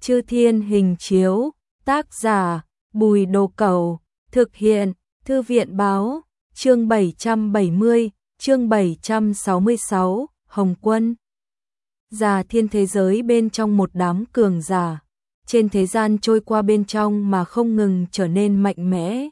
Chư Thiên Hình Chiếu, tác giả Bùi Đồ Cẩu, thực hiện Thư viện Báo, chương 770, chương 766, Hồng Quân. Già thiên thế giới bên trong một đám cường giả, trên thế gian trôi qua bên trong mà không ngừng trở nên mạnh mẽ.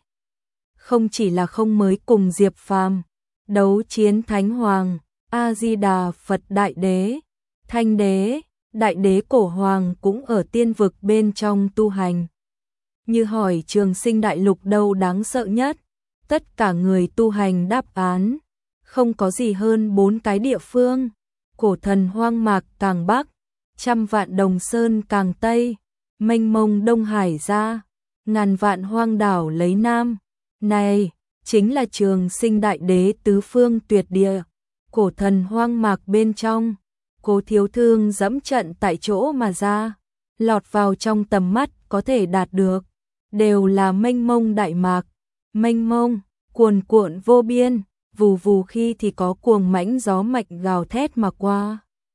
Không chỉ là không mới cùng Diệp Phàm đấu chiến Thánh Hoàng, A-di-đà Phật Đại Đế, Thanh Đế, Đại Đế Cổ Hoàng cũng ở tiên vực bên trong tu hành. Như hỏi Trường Sinh Đại Lục đâu đáng sợ nhất, tất cả người tu hành đáp án, không có gì hơn 4 cái địa phương: Cổ Thần Hoang Mạc càng Bắc, Trăm Vạn Đồng Sơn càng Tây, mênh mông Đông Hải ra, ngàn vạn hoang đảo lấy Nam. Này chính là Trường Sinh Đại Đế tứ phương tuyệt địa. Cổ Thần Hoang Mạc bên trong, Cố Thiếu Thương dẫm trận tại chỗ mà ra, lọt vào trong tầm mắt có thể đạt được, đều là mênh mông đại mạc, mênh mông, cuồn cuộn vô biên, vù vù khi thì có cuồng mãnh gió mạnh gào thét mà qua.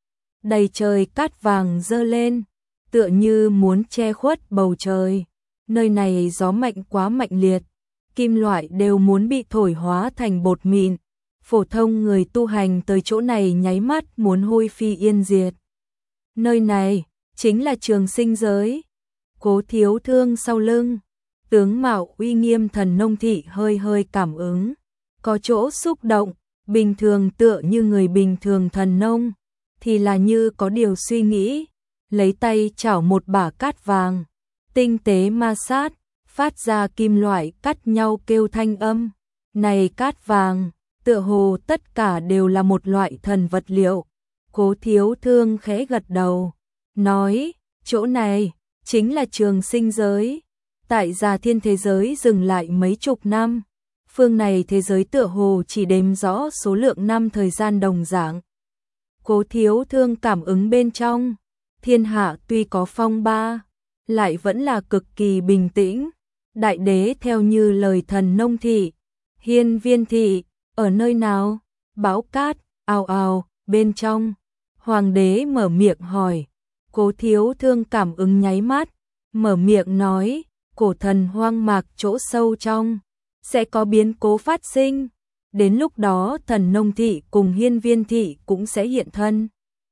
Đầy trời cát vàng dơ lên, tựa như muốn che khuất bầu trời. Nơi này gió mạnh quá mạnh liệt, kim loại đều muốn bị thổi hóa thành bột mịn. Phổ thông người tu hành tới chỗ này nháy mắt muốn hôi phi yên diệt. Nơi này chính là Trường Sinh giới. Cố Thiếu Thương sau lưng, tướng mạo uy nghiêm Thần Nông Thị hơi hơi cảm ứng, có chỗ xúc động. Bình thường tựa như người bình thường Thần Nông thì là như có điều suy nghĩ, lấy tay chảo một bả cát vàng, tinh tế ma sát, phát ra kim loại cắt nhau kêu thanh âm. Này cát vàng, tựa hồ tất cả đều là một loại thần vật liệu. Cố Thiếu Thương khẽ gật đầu, nói, chỗ này chính là Trường Sinh giới. Tại Già Thiên thế giới dừng lại mấy chục năm, phương này thế giới tựa hồ chỉ đếm rõ số lượng năm thời gian đồng dạng. Cố Thiếu Thương cảm ứng bên trong, thiên hạ tuy có phong ba, lại vẫn là cực kỳ bình tĩnh. Đại Đế theo như lời Thần Nông Thị, Hiên Viên Thị, ở nơi nào? Bão cát, ào ào, bên trong. Hoàng đế mở miệng hỏi. Cố Thiếu Thương cảm ứng nháy mắt, mở miệng nói, Cổ Thần Hoang Mạc chỗ sâu trong, sẽ có biến cố phát sinh. Đến lúc đó Thần Nông Thị cùng Hiên Viên Thị cũng sẽ hiện thân.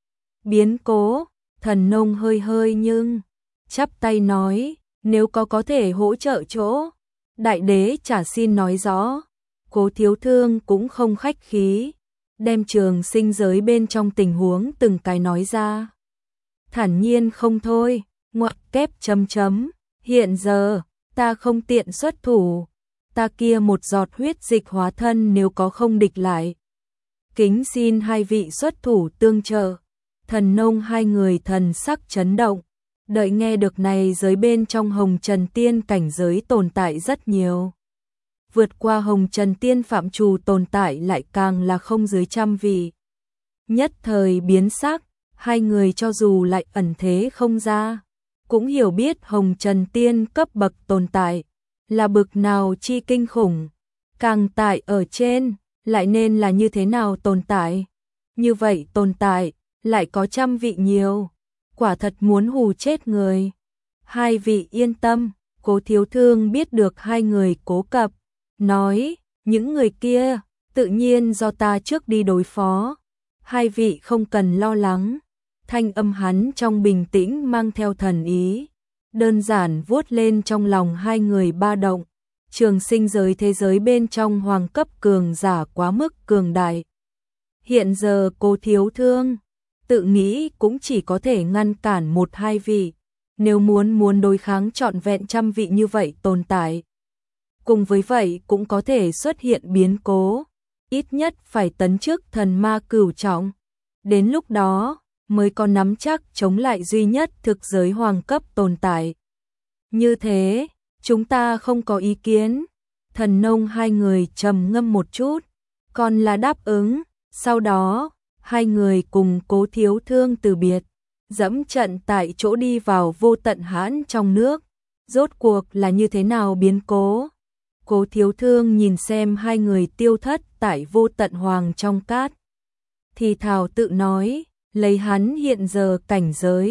Biến cố, Thần Nông hơi hơi nhưng, chắp tay nói, nếu có thể hỗ trợ chỗ. Đại Đế chả xin nói rõ. Cố Thiếu Thương cũng không khách khí, đem Trường Sinh giới bên trong tình huống từng cái nói ra. Thản nhiên không thôi, ngoặc kép chấm chấm, hiện giờ, ta không tiện xuất thủ, ta kia một giọt huyết dịch hóa thân nếu có không địch lại. Kính xin hai vị xuất thủ tương trợ. Thần Nông hai người thần sắc chấn động, đợi nghe được này giới bên trong Hồng Trần Tiên cảnh giới tồn tại rất nhiều. Vượt qua Hồng Trần Tiên phạm trù tồn tại lại càng là không dưới 100 vị. Nhất thời biến sắc, hai người cho dù lại ẩn thế không ra, cũng hiểu biết Hồng Trần Tiên cấp bậc tồn tại là bực nào chi kinh khủng. Càng tại ở trên, lại nên là như thế nào tồn tại. Như vậy tồn tại, lại có 100 vị nhiều. Quả thật muốn hù chết người. Hai vị yên tâm, Cố Thiếu Thương biết được hai người cố cập, nói, những người kia, tự nhiên do ta trước đi đối phó. Hai vị không cần lo lắng. Thanh âm hắn trong bình tĩnh mang theo thần ý, đơn giản vuốt lên trong lòng hai người ba động. Trường Sinh giới thế giới bên trong hoàng cấp cường giả quá mức cường đại. Hiện giờ Cố Thiếu Thương tự nghĩ cũng chỉ có thể ngăn cản 1-2 vị, nếu muốn đối kháng trọn vẹn 100 vị như vậy tồn tại. Cùng với vậy cũng có thể xuất hiện biến cố, ít nhất phải tấn chức thần ma cửu trọng. Đến lúc đó mới có nắm chắc chống lại duy nhất thực giới hoàng cấp tồn tại. Như thế, chúng ta không có ý kiến. Thần Nông hai người trầm ngâm một chút, còn là đáp ứng. Sau đó, hai người cùng Cố Thiếu Thương từ biệt, dẫm trận tại chỗ đi vào vô tận hãn trong nước. Rốt cuộc là như thế nào biến cố? Cố Thiếu Thương nhìn xem hai người tiêu thất tại vô tận hoàng trong cát, thì thào tự nói, lấy hắn hiện giờ cảnh giới,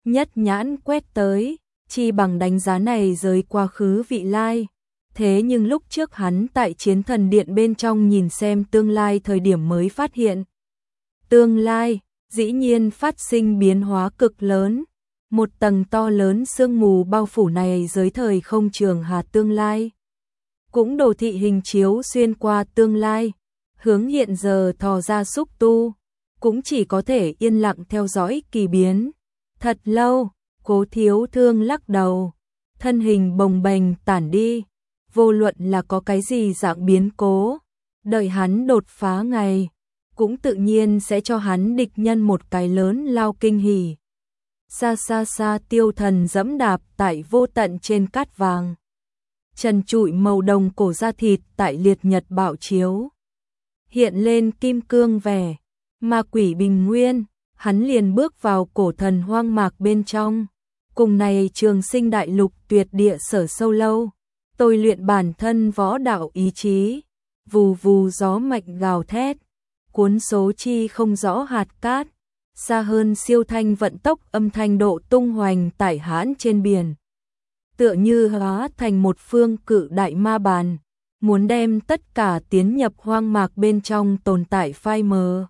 nhất nhãn quét tới, chi bằng đánh giá này rời quá khứ vị lai. Thế nhưng lúc trước hắn tại Chiến Thần Điện bên trong nhìn xem tương lai thời điểm mới phát hiện. Tương lai, dĩ nhiên phát sinh biến hóa cực lớn. Một tầng to lớn sương mù bao phủ này dưới thời không trường hà tương lai. Cũng đồ thị hình chiếu xuyên qua tương lai, hướng hiện giờ thò ra xúc tu, cũng chỉ có thể yên lặng theo dõi kỳ biến. Thật lâu, Cố Thiếu Thương lắc đầu, thân hình bồng bềnh tản đi, vô luận là có cái gì dạng biến cố, đợi hắn đột phá ngày, cũng tự nhiên sẽ cho hắn địch nhân một cái lớn lao kinh hỉ. Xa xa xa Tiêu Thần dẫm đạp tại vô tận trên cát vàng. Trần trụi màu đồng cổ da thịt tại liệt nhật bảo chiếu. Hiện lên kim cương vẻ, ma quỷ bình nguyên, hắn liền bước vào cổ thần hoang mạc bên trong. Cùng này Trường Sinh đại lục tuyệt địa sở sâu lâu, tôi luyện bản thân võ đạo ý chí, vù vù gió mạnh gào thét, cuốn số chi không rõ hạt cát, xa hơn siêu thanh vận tốc âm thanh độ tung hoành tải hãn trên biển. Tựa như hóa thành một phương cự đại ma bàn, muốn đem tất cả tiến nhập hoang mạc bên trong tồn tại phai mờ.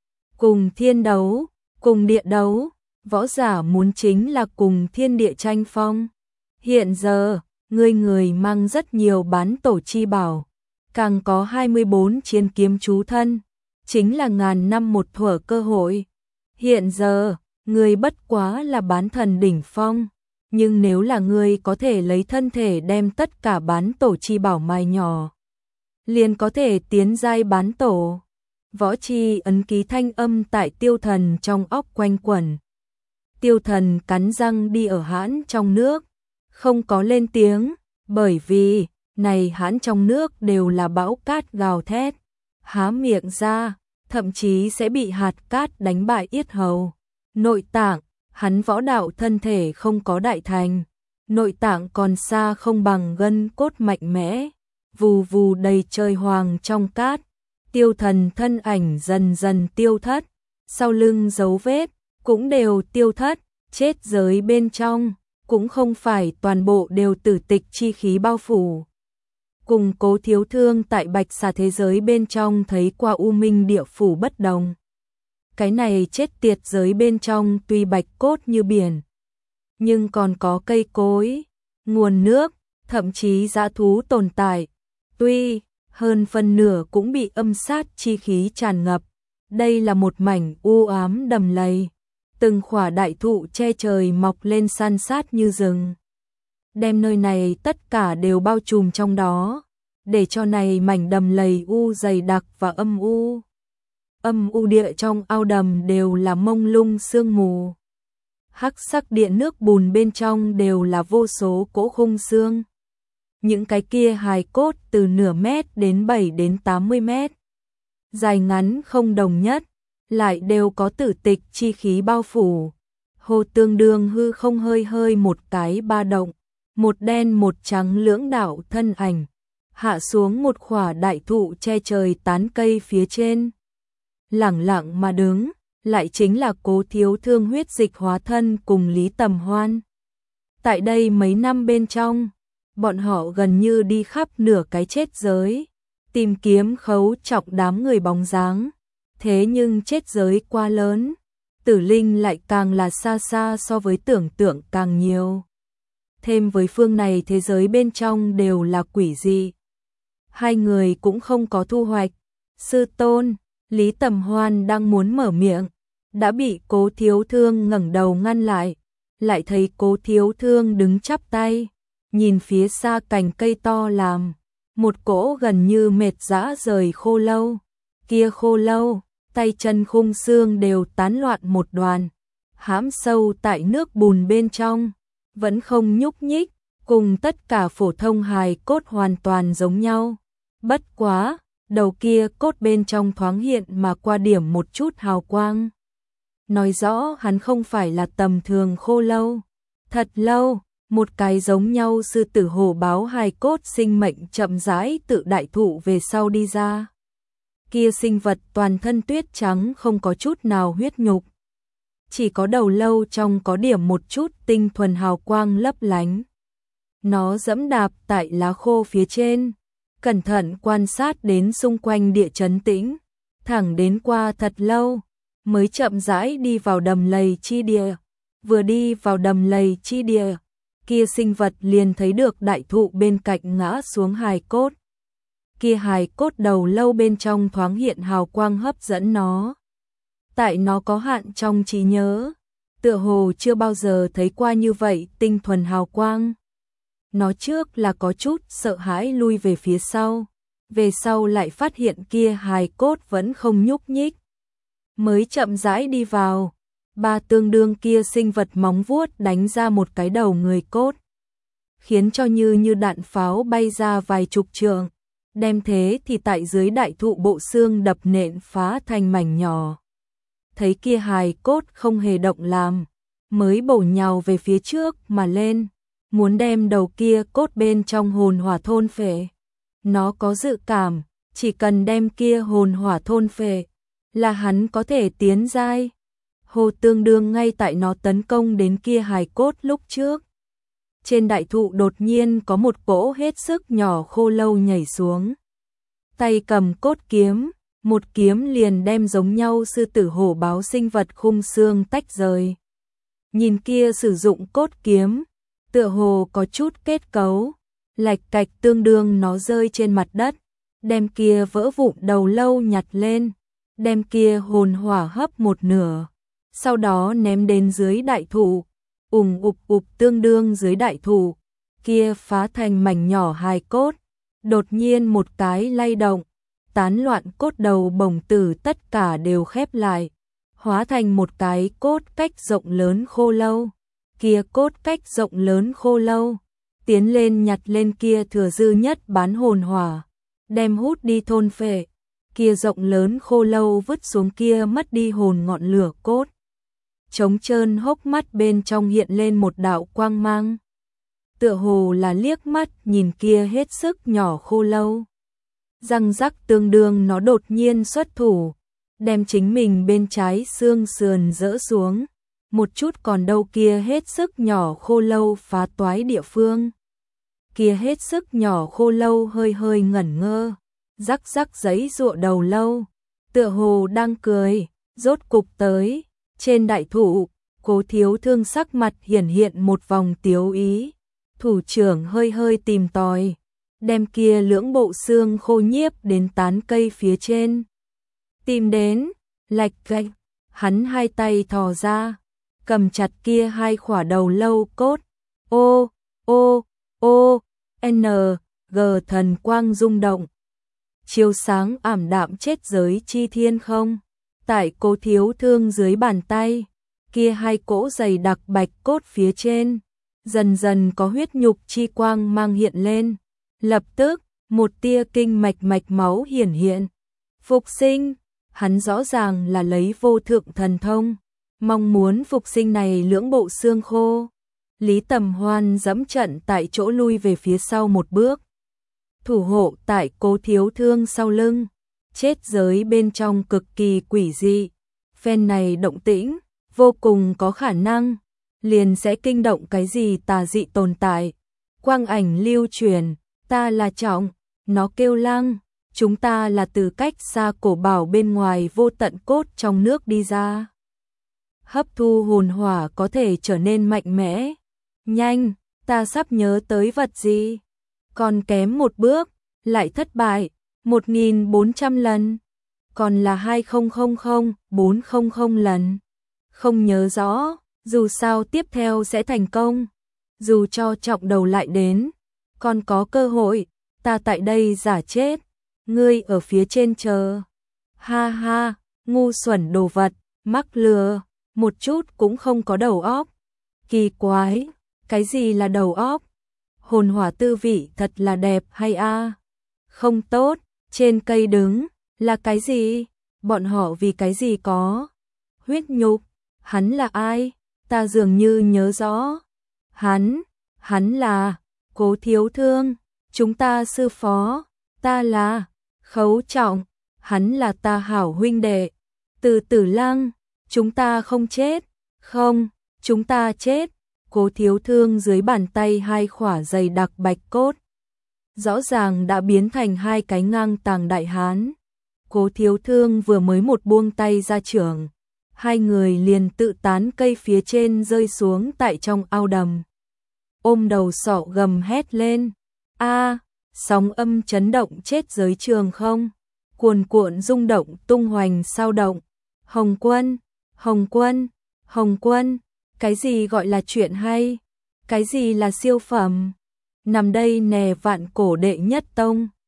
Cùng thiên đấu, cùng địa đấu, võ giả muốn chính là cùng thiên địa tranh phong. Hiện giờ, người mang rất nhiều bán tổ chi bảo, càng có 24 chiến kiếm chú thân, chính là ngàn năm một thuở cơ hội. Hiện giờ, người bất quá là bán thần đỉnh phong, nhưng nếu là người có thể lấy thân thể đem tất cả bán tổ chi bảo mài nhỏ, liền có thể tiến giai bán tổ. Võ chi ấn ký thanh âm tại Tiêu Thần trong óc quanh quẩn. Tiêu Thần cắn răng đi ở hãn trong nước, không có lên tiếng, bởi vì này hãn trong nước đều là bão cát gào thét, há miệng ra, thậm chí sẽ bị hạt cát đánh bại yết hầu. Nội tạng, hắn võ đạo thân thể không có đại thành, nội tạng còn xa không bằng gân cốt mạnh mẽ, vù vù đầy trời hoàng trong cát. Tiêu Thần thân ảnh dần dần tiêu thất, sau lưng dấu vết cũng đều tiêu thất, chết giới bên trong cũng không phải toàn bộ đều tử tịch chi khí bao phủ. Cùng Cố Thiếu Thương tại Bạch Xà thế giới bên trong thấy qua U Minh địa phủ bất đồng. Cái này chết tiệt giới bên trong tuy bạch cốt như biển, nhưng còn có cây cối, nguồn nước, thậm chí dã thú tồn tại. Tuy hơn phân nửa cũng bị âm sát chi khí tràn ngập. Đây là một mảnh u ám đầm lầy, từng khỏa đại thụ che trời mọc lên san sát như rừng, đem nơi này tất cả đều bao trùm trong đó, để cho này mảnh đầm lầy u dày đặc và âm u. Âm u địa trong ao đầm đều là mông lung sương mù. Hắc sắc điện nước bùn bên trong đều là vô số cỗ khung xương. Những cái kia hài cốt từ nửa mét đến 7 đến 80 mét. Dài ngắn không đồng nhất, lại đều có tử tịch chi khí bao phủ. Hồ tương đương hư không hơi hơi một cái ba động, một đen một trắng lưỡng đạo thân ảnh, hạ xuống một khỏa đại thụ che trời tán cây phía trên. Lẳng lặng mà đứng, lại chính là Cố Thiếu Thương huyết dịch hóa thân cùng Lý Tầm Hoan. Tại đây mấy năm bên trong, bọn họ gần như đi khắp nửa cái chết giới, tìm kiếm khấu trọng đám người bóng dáng. Thế nhưng chết giới quá lớn, tử linh lại càng là xa xa so với tưởng tượng càng nhiều. Thêm với phương này thế giới bên trong đều là quỷ dị. Hai người cũng không có thu hoạch. Sư tôn, Lý Tầm Hoan đang muốn mở miệng, đã bị Cố Thiếu Thương ngẩng đầu ngăn lại. Lại thấy Cố Thiếu Thương đứng chắp tay, nhìn phía xa cành cây to làm, một cỗ gần như mệt dã rời khô lâu. Kia khô lâu, tay chân khung xương đều tán loạn một đoàn, hãm sâu tại nước bùn bên trong, vẫn không nhúc nhích, cùng tất cả phổ thông hài cốt hoàn toàn giống nhau. Bất quá, đầu kia cốt bên trong thoáng hiện mà qua điểm một chút hào quang. Nói rõ hắn không phải là tầm thường khô lâu. Thật lâu, một cái giống nhau sư tử hổ báo hài cốt sinh mệnh chậm rãi tự đại thụ về sau đi ra. Kia sinh vật toàn thân tuyết trắng không có chút nào huyết nhục. chỉ có đầu lâu trong có điểm một chút tinh thuần hào quang lấp lánh. Nó dẫm đạp tại lá khô phía trên, cẩn thận quan sát đến xung quanh địa trấn tĩnh, thẳng đến qua thật lâu, mới chậm rãi đi vào đầm lầy chi địa. Vừa đi vào đầm lầy chi địa, kia sinh vật liền thấy được đại thụ bên cạnh ngã xuống hài cốt. Kia hài cốt đầu lâu bên trong thoáng hiện hào quang hấp dẫn nó. Tại nó có hạn trong trí nhớ, tựa hồ chưa bao giờ thấy qua như vậy tinh thuần hào quang. Nó trước là có chút sợ hãi lui về phía sau, về sau lại phát hiện kia hài cốt vẫn không nhúc nhích. Mới chậm rãi đi vào, ba tương đương kia sinh vật móng vuốt đánh ra một cái đầu người cốt, khiến cho như đạn pháo bay ra vài chục trượng, đem thế thì tại dưới đại thụ bộ xương đập nện phá thành mảnh nhỏ. Thấy kia hài cốt không hề động làm, mới bổ nhào về phía trước mà lên, muốn đem đầu kia cốt bên trong hồn hỏa thôn phệ. Nó có dự cảm, chỉ cần đem kia hồn hỏa thôn phệ, là hắn có thể tiến giai. Hồ tương đương ngay tại nó tấn công đến kia hài cốt lúc trước. Trên đại thụ đột nhiên có một cỗ hết sức nhỏ khô lâu nhảy xuống. Tay cầm cốt kiếm, một kiếm liền đem giống nhau sư tử hổ báo sinh vật khung xương tách rời. Nhìn kia sử dụng cốt kiếm, tựa hồ có chút kết cấu, lạch cạch tương đương nó rơi trên mặt đất, đem kia vỡ vụn đầu lâu nhặt lên, đem kia hồn hỏa hấp một nửa, sau đó ném đến dưới đại thụ, ụp tương đương dưới đại thụ, kia phá thành mảnh nhỏ hài cốt, đột nhiên một cái lay động, tán loạn cốt đầu bổng tử tất cả đều khép lại, hóa thành một cái cốt cách rộng lớn khô lâu. Kia cốt cách rộng lớn khô lâu, tiến lên nhặt lên kia thừa dư nhất bán hồn hỏa, đem hút đi thôn phệ. Kia rộng lớn khô lâu vứt xuống kia mất đi hồn ngọn lửa cốt. Trống trơn hốc mắt bên trong hiện lên một đạo quang mang. Tựa hồ là liếc mắt nhìn kia hết sức nhỏ khô lâu. Răng rắc tương đương nó đột nhiên xuất thủ, đem chính mình bên trái xương sườn rỡ xuống. Một chút còn đâu kia hết sức nhỏ khô lâu phá toái địa phương. Kia hết sức nhỏ khô lâu hơi ngẩn ngơ, rắc rắc giấy giụa đầu lâu, tựa hồ đang cười, rốt cục tới, trên đại thụ, Cố Thiếu Thương sắc mặt hiển hiện một vòng tiếu ý, thủ trưởng hơi tìm tòi, đem kia lưỡng bộ xương khô nhiếp đến tán cây phía trên. Tìm đến, lạch cạch, hắn hai tay thò ra, cầm chặt kia hai khỏa đầu lâu cốt. N, G thần quang rung động. Chiếu sáng ảm đạm chết giới chi thiên không. Tại Cố Thiếu Thương dưới bàn tay, kia hai cỗ dày đặc bạch cốt phía trên, dần dần có huyết nhục chi quang mang hiện lên. Lập tức, một tia kinh mạch máu hiển hiện. Phục sinh, hắn rõ ràng là lấy vô thượng thần thông, mong muốn phục sinh này lưỡng bộ xương khô. Lý Tầm Hoan dẫm trận tại chỗ lui về phía sau một bước, thủ hộ tại Cố Thiếu Thương sau lưng. Chết giới bên trong cực kỳ quỷ dị, phen này động tĩnh vô cùng có khả năng liền sẽ kinh động cái gì tà dị tồn tại. Quang ảnh lưu truyền, ta là Trọng, nó kêu Lăng, chúng ta là từ cách xa cổ bảo bên ngoài vô tận cốt trong nước đi ra. Hấp thu hồn hỏa có thể trở nên mạnh mẽ. Nhanh, ta sắp nhớ tới vật gì. Còn kém một bước, lại thất bại, 1400 lần. Còn là 2000-400 lần. Không nhớ rõ, dù sao tiếp theo sẽ thành công. Dù cho Trọng đầu lại đến, còn có cơ hội, ta tại đây giả chết, ngươi ở phía trên chờ. Ha ha, ngu xuẩn đồ vật, mắc lừa, một chút cũng không có đầu óc. Kỳ quái, cái gì là đầu óc? Hồn hỏa tư vị thật là đẹp hay a? Không tốt, trên cây đứng, là cái gì? Bọn họ vì cái gì có? Huyết nhục, hắn là ai? Ta dường như nhớ rõ. Hắn là Cố Thiếu Thương, chúng ta sư phó, ta là Khấu Trọng, hắn là ta hảo huynh đệ. Từ Tử Lăng, chúng ta không chết, Không, chúng ta chết. Cố Thiếu Thương dưới bàn tay hai khỏa dày đặc bạch cốt, rõ ràng đã biến thành hai cái ngang tàng đại hán. Cố Thiếu Thương vừa mới một buông tay ra chưởng, hai người liền tự tán cây phía trên rơi xuống tại trong ao đầm. Ôm đầu sọ gầm hét lên. A, sóng âm chấn động chết giới trường không? Cuồn cuộn rung động tung hoành sao động. Hồng Quân, Hồng Quân, Hồng Quân, cái gì gọi là chuyện hay? Cái gì là siêu phẩm? Nằm đây nè vạn cổ đệ nhất tông.